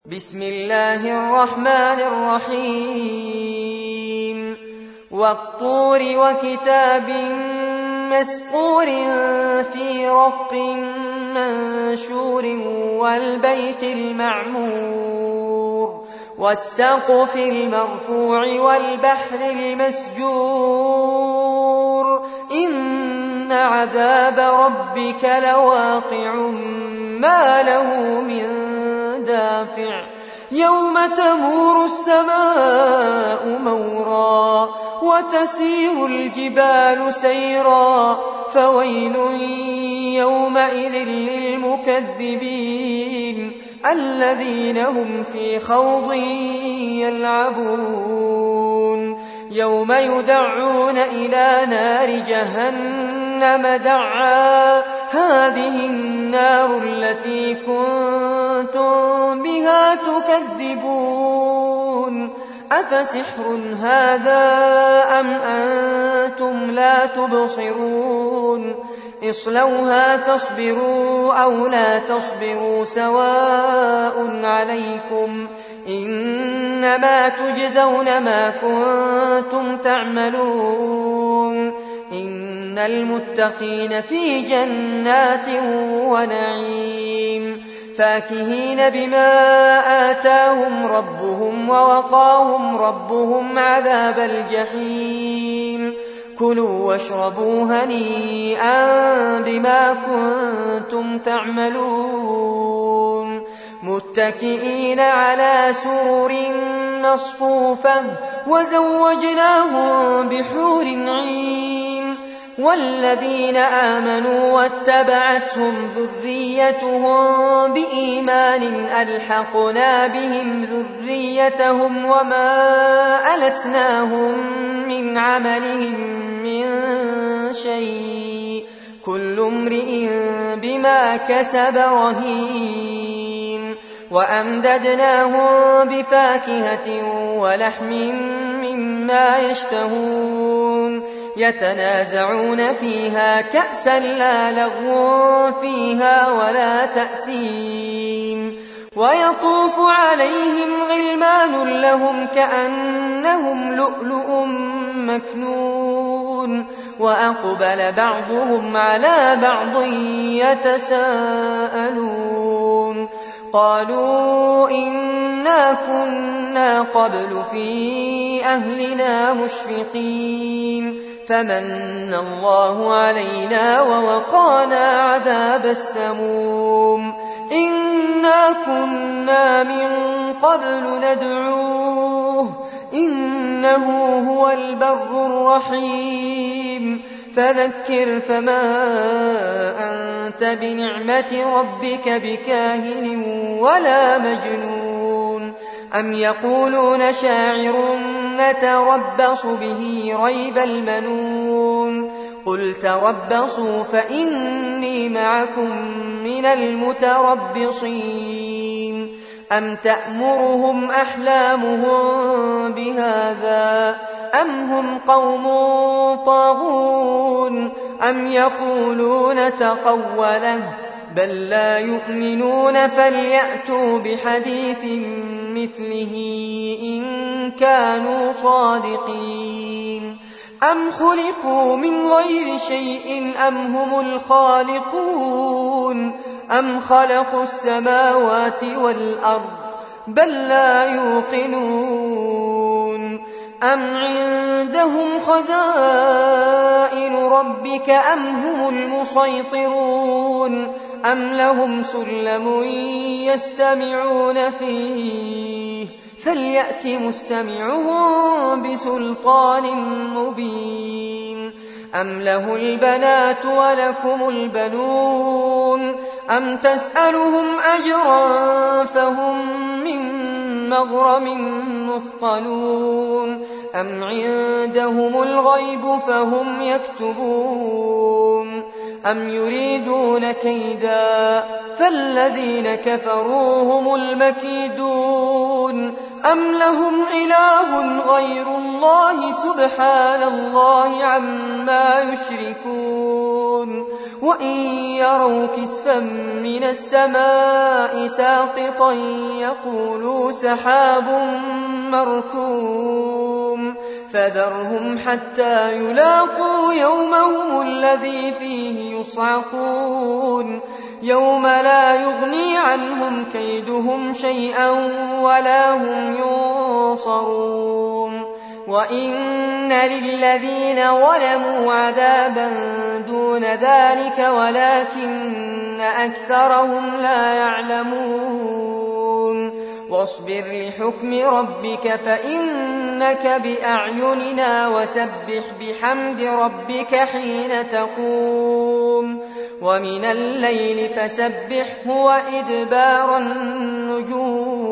بسم الله الرحمن الرحيم والطور وكتاب مسطور في رق منشور والبيت المعمور والسقف المرفوع والبحر المسجور إن عذاب ربك لواقع ما له من دافع يوم تمور السماء مورا وتسير الجبال سيرا فويل يومئذ للمكذبين الذين هم في خوض يلعبون يوم يدعون إلى نار جهنم دعا هذه النار التي كنتم بها تكذبون أفسحر هذا أم أنتم لا تبصرون اصلوها فاصبروا أو لا تصبروا سواء عليكم إنما تجزون ما كنتم تعملون إن المتقين في جنات ونعيم فاكهين بما آتاهم ربهم ووقاهم ربهم عذاب الجحيم كلوا واشربوا هنيئا بما كنتم تعملون متكئين على سرر مصفوفة وزوجناهم بحور عين والذين آمنوا واتبعتهم ذريتهم بإيمان ألحقنا بهم ذريتهم وما ألتناهم من عملهم من شيء كل امرئ بما كسب رهين وأمددناهم بفاكهة ولحم مما يشتهون يتنازعون فيها كأسا لا لغو فيها ولا تأثيم ويطوف عليهم غلمان لهم كأنهم لؤلؤ مكنون وأقبل بعضهم على بعض يتساءلون قالوا إنا كنا قبل في أهلنا مشفقين فمن الله علينا ووقانا عذاب السموم إنا كنا من قبل ندعوه إنه هو البر الرحيم فذكر فما أنت بنعمة ربك بكاهن ولا مجنون أم يقولون شاعر نتربص به ريب المنون قل تربصوا فإني معكم من المتربصين أم تأمرهم أحلامهم بهذا أم هم قوم طاغون أم يقولون تقوله بل لا يؤمنون فليأتوا بحديث مثله إن كانوا صادقين أم خلقوا من غير شيء أم هم الخالقون أم خلقوا السماوات والأرض بل لا يوقنون أم عندهم خزائن ربك أم هم المسيطرون أم لهم سلم يستمعون فيه فليأت مستمعهم بسلطان مبين أم له البنات ولكم البنون أم تسألهم أجرا فهم من مغرم مثقلون أم عندهم الغيب فهم يكتبون أم يريدون كيدا فالذين كفروا هم المكيدون أم لهم إله غير الله سبحان الله عما يشركون وإن يروا كسفا من السماء ساقطا يقولوا سحاب مركوم فذرهم حتى يلاقوا يومهم الذي فيه يصعقون يوم لا يغني عنهم كيدهم شيئا ولا هم ينصرون وإن للذين ظلموا عذابا دون ذلك ولكن أكثرهم لا يعلمون واصبر لحكم ربك فإنك بأعيننا وسبح بحمد ربك حين تقوم ومن الليل فسبحه وإدبار النجوم